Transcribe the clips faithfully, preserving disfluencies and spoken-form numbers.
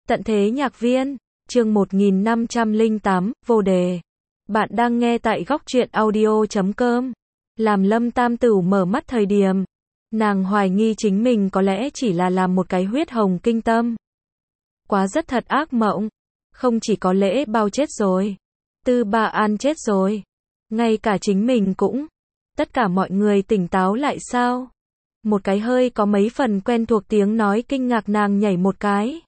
Tận thế nhạc viên, chương một nghìn năm trăm lẻ tám, vô đề. Bạn đang nghe tại góc truyện audio chấm com. Làm Lâm Tam Tửu mở mắt thời điểm, nàng hoài nghi chính mình có lẽ chỉ là làm một cái huyết hồng kinh tâm. Quá rất thật ác mộng. Không chỉ có Lễ Bao chết rồi, Tư Ba An chết rồi, ngay cả chính mình cũng. Tất cả mọi người tỉnh táo lại sao? Một cái hơi có mấy phần quen thuộc tiếng nói kinh ngạc nàng nhảy một cái.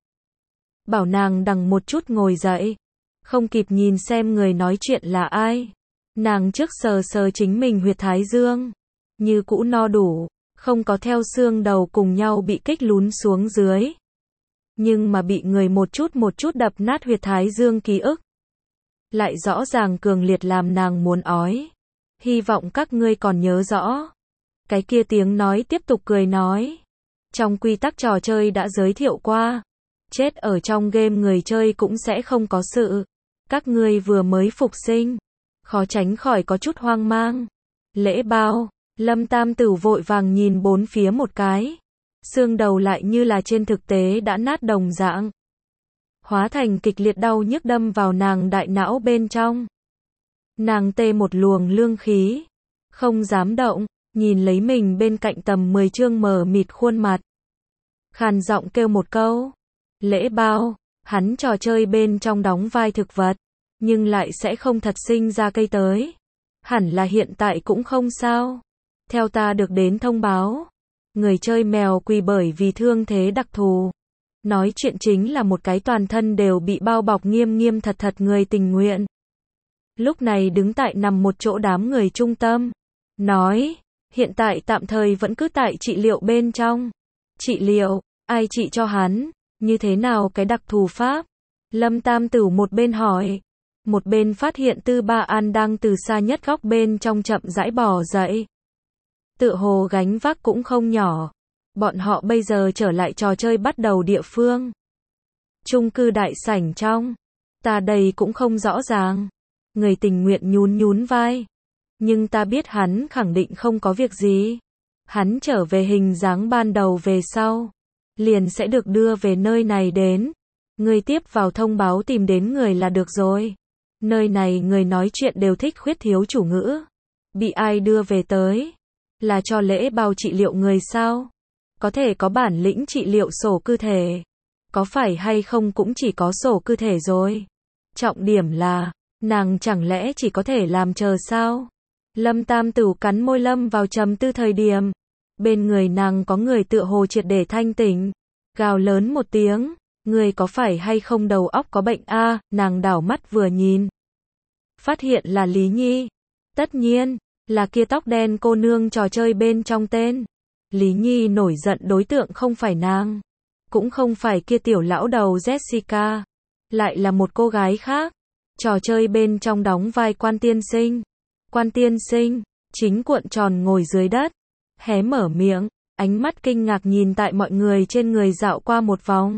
Bảo nàng đằng một chút ngồi dậy. Không kịp nhìn xem người nói chuyện là ai. Nàng trước sờ sờ chính mình huyệt thái dương. Như cũ no đủ, không có theo xương đầu cùng nhau bị kích lún xuống dưới. Nhưng mà bị người một chút một chút đập nát huyệt thái dương ký ức. Lại rõ ràng cường liệt làm nàng muốn ói. Hy vọng các ngươi còn nhớ rõ. Cái kia tiếng nói tiếp tục cười nói. Trong quy tắc trò chơi đã giới thiệu qua. Chết ở trong game người chơi cũng sẽ không có sự. Các ngươi vừa mới phục sinh. Khó tránh khỏi có chút hoang mang. Lễ Bao, Lâm Tam Tửu vội vàng nhìn bốn phía một cái. Xương đầu lại như là trên thực tế đã nát đồng dạng. Hóa thành kịch liệt đau nhức đâm vào nàng đại não bên trong. Nàng tê một luồng lương khí. Không dám động, nhìn lấy mình bên cạnh tầm mười chương mờ mịt khuôn mặt. Khàn giọng kêu một câu. Lễ Bao, hắn trò chơi bên trong đóng vai thực vật, nhưng lại sẽ không thật sinh ra cây tới. Hẳn là hiện tại cũng không sao. Theo ta được đến thông báo, người chơi mèo quỳ bởi vì thương thế đặc thù. Nói chuyện chính là một cái toàn thân đều bị bao bọc nghiêm nghiêm thật thật người tình nguyện. Lúc này đứng tại nằm một chỗ đám người trung tâm. Nói, hiện tại tạm thời vẫn cứ tại trị liệu bên trong. Trị liệu, ai trị cho hắn? Như thế nào cái đặc thù pháp? Lâm Tam Tửu một bên hỏi. Một bên phát hiện Tư Ba An đang từ xa nhất góc bên trong chậm rãi bò dậy. Tựa hồ gánh vác cũng không nhỏ. Bọn họ bây giờ trở lại trò chơi bắt đầu địa phương. Chung cư đại sảnh trong. Ta đây cũng không rõ ràng. Người tình nguyện nhún nhún vai. Nhưng ta biết hắn khẳng định không có việc gì. Hắn trở về hình dáng ban đầu về sau. Liền sẽ được đưa về nơi này đến. Người tiếp vào thông báo tìm đến người là được rồi. Nơi này người nói chuyện đều thích khuyết thiếu chủ ngữ. Bị ai đưa về tới? Là cho Lễ Bao trị liệu người sao? Có thể có bản lĩnh trị liệu sổ cư thể. Có phải hay không cũng chỉ có sổ cư thể rồi. Trọng điểm là, nàng chẳng lẽ chỉ có thể làm chờ sao? Lâm Tam Tửu cắn môi lâm vào trầm tư thời điểm. Bên người nàng có người tựa hồ triệt để thanh tỉnh. Gào lớn một tiếng. Người có phải hay không đầu óc có bệnh a? À, nàng đảo mắt vừa nhìn. Phát hiện là Lý Nhi. Tất nhiên, là kia tóc đen cô nương trò chơi bên trong tên. Lý Nhi nổi giận đối tượng không phải nàng. Cũng không phải kia tiểu lão đầu Jessica. Lại là một cô gái khác. Trò chơi bên trong đóng vai Quan Tiên Sinh. Quan Tiên Sinh, chính cuộn tròn ngồi dưới đất. Hé mở miệng, ánh mắt kinh ngạc nhìn tại mọi người trên người dạo qua một vòng.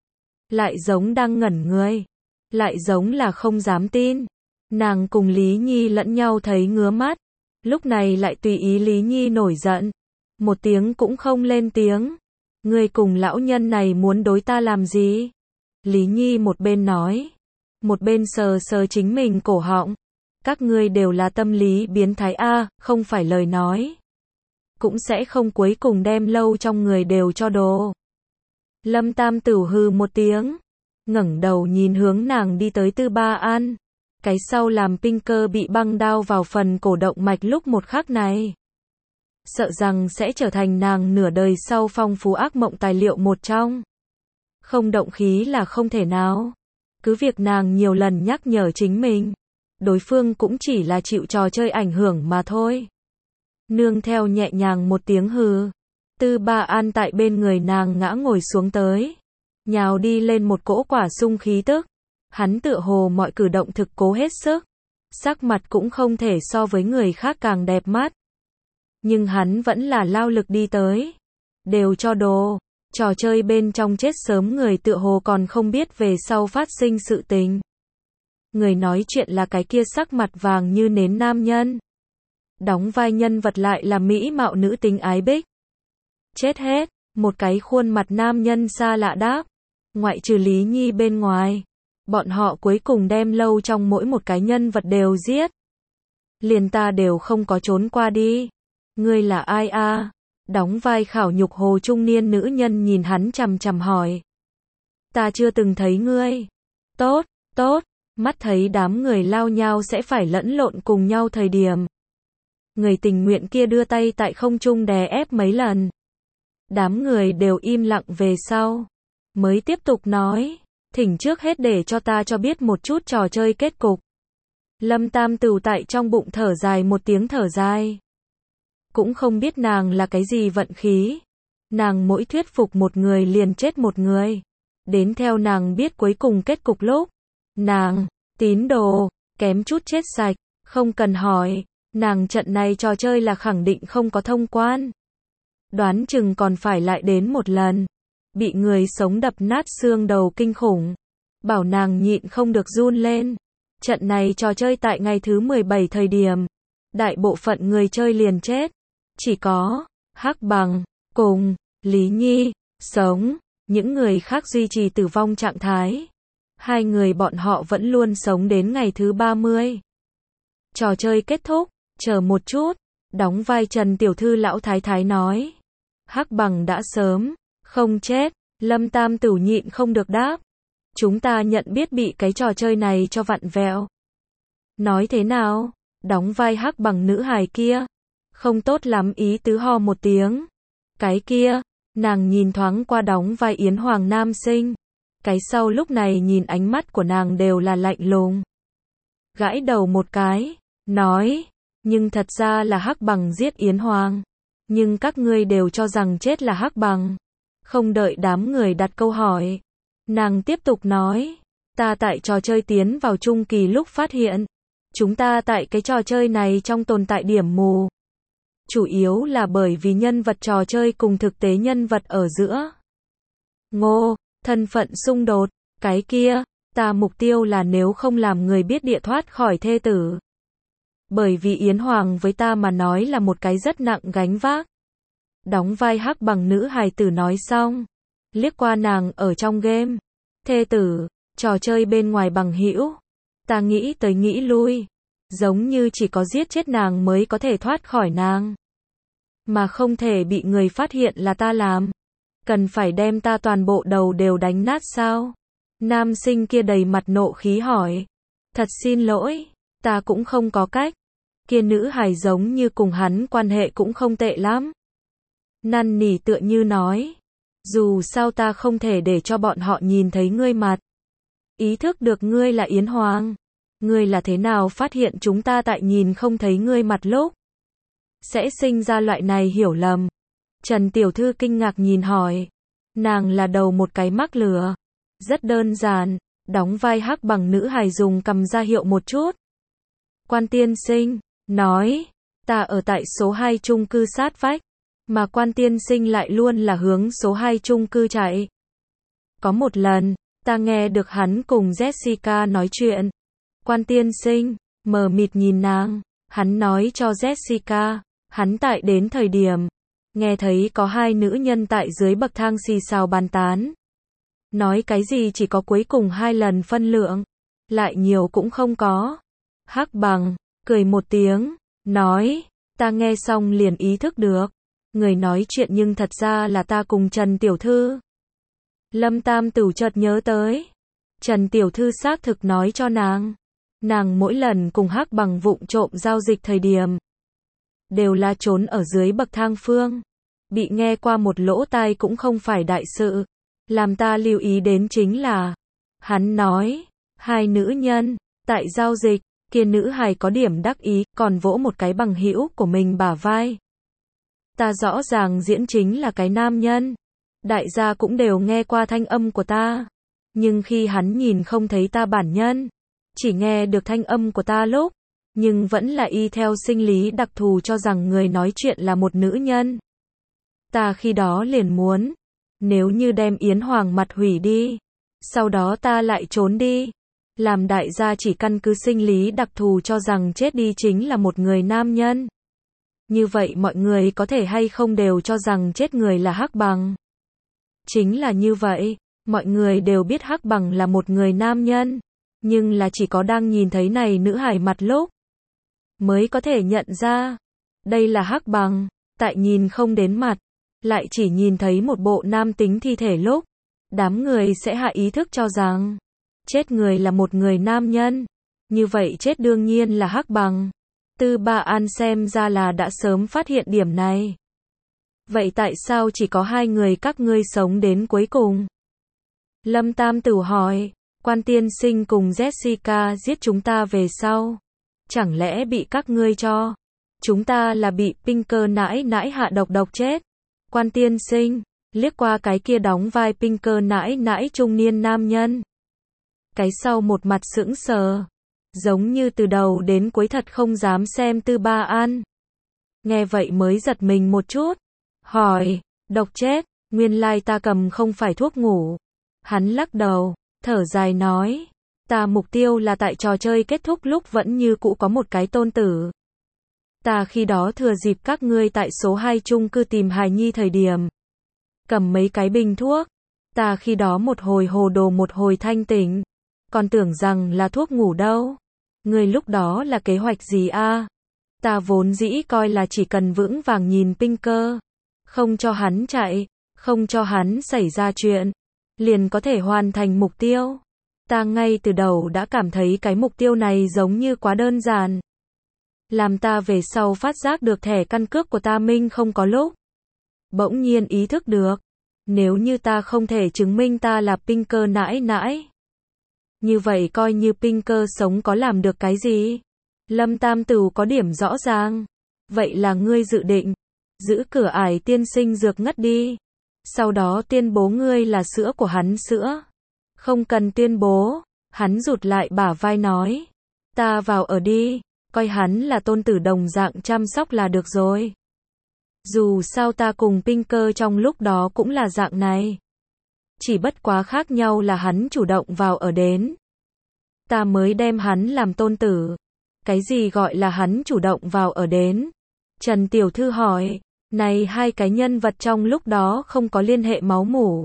Lại giống đang ngẩn người. Lại giống là không dám tin. Nàng cùng Lý Nhi lẫn nhau thấy ngứa mắt. Lúc này lại tùy ý Lý Nhi nổi giận. Một tiếng cũng không lên tiếng. Ngươi cùng lão nhân này muốn đối ta làm gì? Lý Nhi một bên nói. Một bên sờ sờ chính mình cổ họng. Các ngươi đều là tâm lý biến thái a, không phải lời nói. Cũng sẽ không cuối cùng đem lâu trong người đều cho đồ. Lâm Tam Tửu hừ một tiếng. Ngẩng đầu nhìn hướng nàng đi tới Tư Ba An. Cái sau làm pinh cơ bị băng đao vào phần cổ động mạch lúc một khắc này. Sợ rằng sẽ trở thành nàng nửa đời sau phong phú ác mộng tài liệu một trong. Không động khí là không thể nào. Cứ việc nàng nhiều lần nhắc nhở chính mình. Đối phương cũng chỉ là chịu trò chơi ảnh hưởng mà thôi. Nương theo nhẹ nhàng một tiếng hừ. Tư Ba An tại bên người nàng ngã ngồi xuống tới. Nhào đi lên một cỗ quả sung khí tức. Hắn tựa hồ mọi cử động thực cố hết sức. Sắc mặt cũng không thể so với người khác càng đẹp mắt. Nhưng hắn vẫn là lao lực đi tới. Đều cho đồ. Trò chơi bên trong chết sớm người tựa hồ còn không biết về sau phát sinh sự tình. Người nói chuyện là cái kia sắc mặt vàng như nến nam nhân. Đóng vai nhân vật lại là mỹ mạo nữ tính ái bích. Chết hết, một cái khuôn mặt nam nhân xa lạ đáp. Ngoại trừ Lý Nhi bên ngoài, bọn họ cuối cùng đem lâu trong mỗi một cái nhân vật đều giết. Liền ta đều không có trốn qua đi. Ngươi là ai a? Đóng vai khảo nhục hồ trung niên nữ nhân nhìn hắn chằm chằm hỏi. Ta chưa từng thấy ngươi. Tốt, tốt, mắt thấy đám người lao nhau sẽ phải lẫn lộn cùng nhau thời điểm. Người tình nguyện kia đưa tay tại không trung đè ép mấy lần. Đám người đều im lặng về sau. Mới tiếp tục nói, thỉnh trước hết để cho ta cho biết một chút trò chơi kết cục. Lâm Tam Tửu tại trong bụng thở dài một tiếng thở dài. Cũng không biết nàng là cái gì vận khí. Nàng mỗi thuyết phục một người liền chết một người. Đến theo nàng biết cuối cùng kết cục lúc. Nàng, tín đồ, kém chút chết sạch. Không cần hỏi, nàng trận này trò chơi là khẳng định không có thông quan. Đoán chừng còn phải lại đến một lần. Bị người sống đập nát xương đầu kinh khủng. Bảo nàng nhịn không được run lên. Trận này trò chơi tại ngày thứ mười bảy thời điểm. Đại bộ phận người chơi liền chết. Chỉ có Hắc Bằng cùng Lý Nhi sống. Những người khác duy trì tử vong trạng thái. Hai người bọn họ vẫn luôn sống đến ngày thứ ba mươi. Trò chơi kết thúc. Chờ một chút. Đóng vai Trần Tiểu Thư lão thái thái nói. Hắc Bằng đã sớm không chết. Lâm Tam Tửu nhịn không được đáp. Chúng ta nhận biết bị cái trò chơi này cho vặn vẹo. Nói thế nào? Đóng vai Hắc Bằng nữ hài kia. Không tốt lắm ý tứ ho một tiếng. Cái kia, nàng nhìn thoáng qua đóng vai Yến Hoàng nam sinh. Cái sau lúc này nhìn ánh mắt của nàng đều là lạnh lùng. Gãi đầu một cái, nói, nhưng thật ra là Hắc Bằng giết Yến Hoàng. Nhưng các ngươi đều cho rằng chết là Hắc Bằng. Không đợi đám người đặt câu hỏi. Nàng tiếp tục nói, ta tại trò chơi tiến vào trung kỳ lúc phát hiện. Chúng ta tại cái trò chơi này trong tồn tại điểm mù. Chủ yếu là bởi vì nhân vật trò chơi cùng thực tế nhân vật ở giữa. Ngô, thân phận xung đột, cái kia, ta mục tiêu là nếu không làm người biết địa thoát khỏi thê tử. Bởi vì Yến Hoàng với ta mà nói là một cái rất nặng gánh vác. Đóng vai Hắc Bằng nữ hài tử nói xong. Liếc qua nàng ở trong game. Thê tử, trò chơi bên ngoài bằng hữu. Ta nghĩ tới nghĩ lui. Giống như chỉ có giết chết nàng mới có thể thoát khỏi nàng. Mà không thể bị người phát hiện là ta làm. Cần phải đem ta toàn bộ đầu đều đánh nát sao? Nam sinh kia đầy mặt nộ khí hỏi. Thật xin lỗi, ta cũng không có cách. Kia nữ hài giống như cùng hắn quan hệ cũng không tệ lắm. Năn nỉ tựa như nói. Dù sao ta không thể để cho bọn họ nhìn thấy ngươi mặt. Ý thức được ngươi là Yến Hoàng. Ngươi là thế nào phát hiện chúng ta tại nhìn không thấy ngươi mặt lúc? Sẽ sinh ra loại này hiểu lầm. Trần Tiểu Thư kinh ngạc nhìn hỏi. Nàng là đầu một cái mắc lừa. Rất đơn giản, đóng vai Hắc Bằng nữ hài dùng cầm ra hiệu một chút. Quan tiên sinh, nói, ta ở tại số hai chung cư sát vách. Mà quan tiên sinh lại luôn là hướng số hai chung cư chạy. Có một lần, ta nghe được hắn cùng Jessica nói chuyện. Quan tiên sinh, mờ mịt nhìn nàng, hắn nói cho Jessica, hắn tại đến thời điểm, nghe thấy có hai nữ nhân tại dưới bậc thang xì xào bàn tán. Nói cái gì chỉ có cuối cùng hai lần phân lượng, lại nhiều cũng không có. Hắc Bằng, cười một tiếng, nói, ta nghe xong liền ý thức được. Người nói chuyện nhưng thật ra là ta cùng Trần Tiểu Thư. Lâm Tam Tửu chợt nhớ tới. Trần Tiểu Thư xác thực nói cho nàng. Nàng mỗi lần cùng Hắc Bằng vụng trộm giao dịch thời điểm. Đều là trốn ở dưới bậc thang phương. Bị nghe qua một lỗ tai cũng không phải đại sự. Làm ta lưu ý đến chính là. Hắn nói. Hai nữ nhân. Tại giao dịch. Kia nữ hài có điểm đắc ý. Còn vỗ một cái bằng hữu của mình bả vai. Ta rõ ràng diễn chính là cái nam nhân. Đại gia cũng đều nghe qua thanh âm của ta. Nhưng khi hắn nhìn không thấy ta bản nhân. Chỉ nghe được thanh âm của ta lúc. Nhưng vẫn là y theo sinh lý đặc thù cho rằng người nói chuyện là một nữ nhân. Ta khi đó liền muốn. Nếu như đem Yến Hoàng mặt hủy đi. Sau đó ta lại trốn đi. Làm đại gia chỉ căn cứ sinh lý đặc thù cho rằng chết đi chính là một người nam nhân. Như vậy mọi người có thể hay không đều cho rằng chết người là Hắc Bằng. Chính là như vậy, Mọi người đều biết Hắc Bằng là một người nam nhân, nhưng là chỉ có đang nhìn thấy này nữ hài mặt lúc mới có thể nhận ra đây là Hắc Bằng. Tại nhìn không đến mặt, lại chỉ nhìn thấy một bộ nam tính thi thể lúc, đám người sẽ hạ ý thức cho rằng chết người là một người nam nhân. Như vậy chết đương nhiên là Hắc Bằng. Tư Ba An xem ra là đã sớm phát hiện điểm này. Vậy tại sao chỉ có hai người các ngươi sống đến cuối cùng? Lâm Tam Tửu hỏi, Quan tiên sinh cùng Jessica giết chúng ta về sau. Chẳng lẽ bị các ngươi cho? Chúng ta là bị Pinker nãi nãi hạ độc độc chết. Quan tiên sinh, liếc qua cái kia đóng vai Pinker nãi nãi trung niên nam nhân. Cái sau một mặt sững sờ, giống như từ đầu đến cuối thật không dám xem Tư Ba An. Nghe vậy mới giật mình một chút, hỏi, độc chết, nguyên lai ta cầm không phải thuốc ngủ. Hắn lắc đầu, thở dài nói, ta mục tiêu là tại trò chơi kết thúc lúc vẫn như cũ có một cái tôn tử. Ta khi đó thừa dịp các ngươi tại số hai chung cư tìm hài nhi thời điểm, cầm mấy cái bình thuốc. Ta khi đó một hồi hồ đồ một hồi thanh tỉnh, còn tưởng rằng là thuốc ngủ đâu. Ngươi lúc đó là kế hoạch gì a? Ta vốn dĩ coi là chỉ cần vững vàng nhìn Pinker, không cho hắn chạy, không cho hắn xảy ra chuyện, liền có thể hoàn thành mục tiêu. Ta ngay từ đầu đã cảm thấy cái mục tiêu này giống như quá đơn giản. Làm ta về sau phát giác được thẻ căn cước của ta minh không có lúc. Bỗng nhiên ý thức được, nếu như ta không thể chứng minh ta là Pinker nãi nãi, như vậy coi như Pinker sống có làm được cái gì? Lâm Tam Tửu có điểm rõ ràng. Vậy là ngươi dự định giữ cửa ải tiên sinh dược ngất đi, sau đó tuyên bố ngươi là sữa của hắn sữa. Không cần tuyên bố, hắn rụt lại bả vai nói, ta vào ở đi, coi hắn là tôn tử đồng dạng chăm sóc là được rồi. Dù sao ta cùng Pinker trong lúc đó cũng là dạng này. Chỉ bất quá khác nhau là hắn chủ động vào ở đến, ta mới đem hắn làm tôn tử. Cái gì gọi là hắn chủ động vào ở đến? Trần Tiểu Thư hỏi, này hai cái nhân vật trong lúc đó không có liên hệ máu mủ.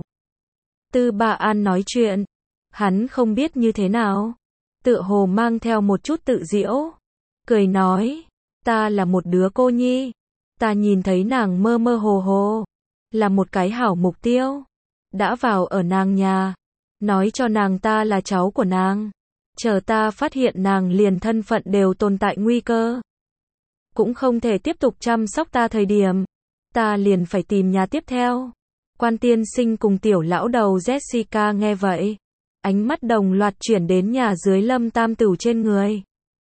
Tư Ba An nói chuyện, hắn không biết như thế nào, tựa hồ mang theo một chút tự giễu, cười nói, ta là một đứa cô nhi, ta nhìn thấy nàng mơ mơ hồ hồ, là một cái hảo mục tiêu, đã vào ở nàng nhà, nói cho nàng ta là cháu của nàng, chờ ta phát hiện nàng liền thân phận đều tồn tại nguy cơ, cũng không thể tiếp tục chăm sóc ta thời điểm, ta liền phải tìm nhà tiếp theo. Quan tiên sinh cùng tiểu lão đầu Jessica nghe vậy, ánh mắt đồng loạt chuyển đến nhà dưới Lâm Tam Tửu trên người.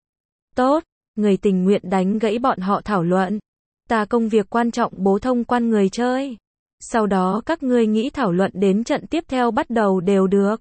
Tốt, người tình nguyện đánh gãy bọn họ thảo luận. Ta công việc quan trọng bố thông quan người chơi. Sau đó các ngươi nghĩ thảo luận đến trận tiếp theo bắt đầu đều được.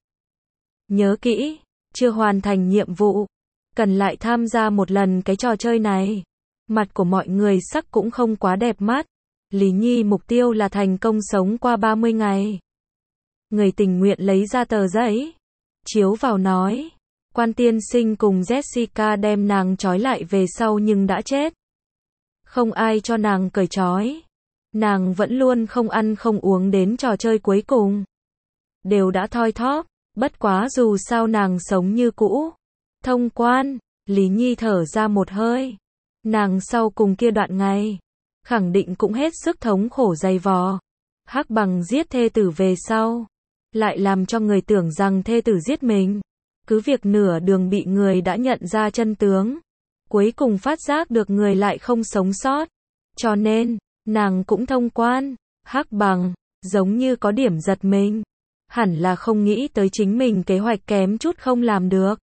Nhớ kỹ, chưa hoàn thành nhiệm vụ, cần lại tham gia một lần cái trò chơi này. Mặt của mọi người sắc cũng không quá đẹp mắt. Lý Nhi mục tiêu là thành công sống qua ba mươi ngày. Người tình nguyện lấy ra tờ giấy, chiếu vào nói, quan tiên sinh cùng Jessica đem nàng trói lại về sau nhưng đã chết. Không ai cho nàng cởi trói. Nàng vẫn luôn không ăn không uống đến trò chơi cuối cùng. Đều đã thoi thóp, bất quá dù sao nàng sống như cũ. Thông quan, Lý Nhi thở ra một hơi. Nàng sau cùng kia đoạn ngày, khẳng định cũng hết sức thống khổ dày vò. Hắc Bằng giết thê tử về sau, lại làm cho người tưởng rằng thê tử giết mình. Cứ việc nửa đường bị người đã nhận ra chân tướng, cuối cùng phát giác được người lại không sống sót. Cho nên, nàng cũng thông quan. Hắc Bằng, giống như có điểm giật mình. Hẳn là không nghĩ tới chính mình kế hoạch kém chút không làm được.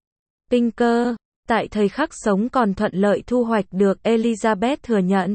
Pinker, tại thời khắc sống còn thuận lợi thu hoạch được Elizabeth thừa nhận.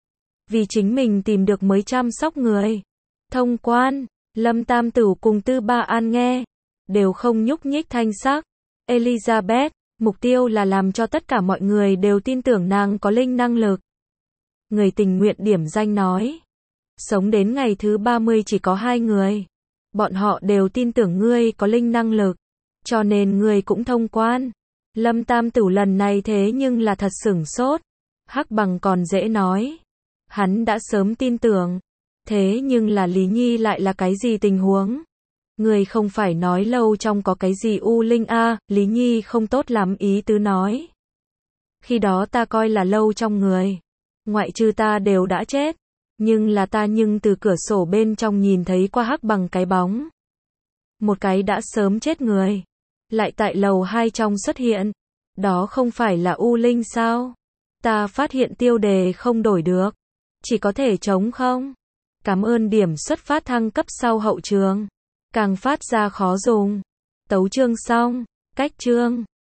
Vì chính mình tìm được mới chăm sóc người. Thông quan, Lâm Tam Tửu cùng Tư Ba An nghe, đều không nhúc nhích thanh sắc. Elizabeth, mục tiêu là làm cho tất cả mọi người đều tin tưởng nàng có linh năng lực. Người tình nguyện điểm danh nói, sống đến ngày thứ ba mươi chỉ có hai người. Bọn họ đều tin tưởng ngươi có linh năng lực, cho nên ngươi cũng thông quan. Lâm Tam Tửu lần này thế nhưng là thật sửng sốt. Hắc Bằng còn dễ nói, hắn đã sớm tin tưởng. Thế nhưng là Lý Nhi lại là cái gì tình huống? Người không phải nói lâu trong có cái gì u linh a, Lý Nhi không tốt lắm ý tứ nói. Khi đó ta coi là lâu trong người. Ngoại trừ ta đều đã chết. Nhưng là ta nhưng từ cửa sổ bên trong nhìn thấy qua hắc bằng cái bóng. Một cái đã sớm chết người. Lại tại lầu hai trong xuất hiện. Đó không phải là u linh sao? Ta phát hiện tiêu đề không đổi được. Chỉ có thể trống không? Cảm ơn điểm xuất phát thăng cấp sau hậu trường. Càng phát ra khó dùng. Tấu chương xong. Cách chương.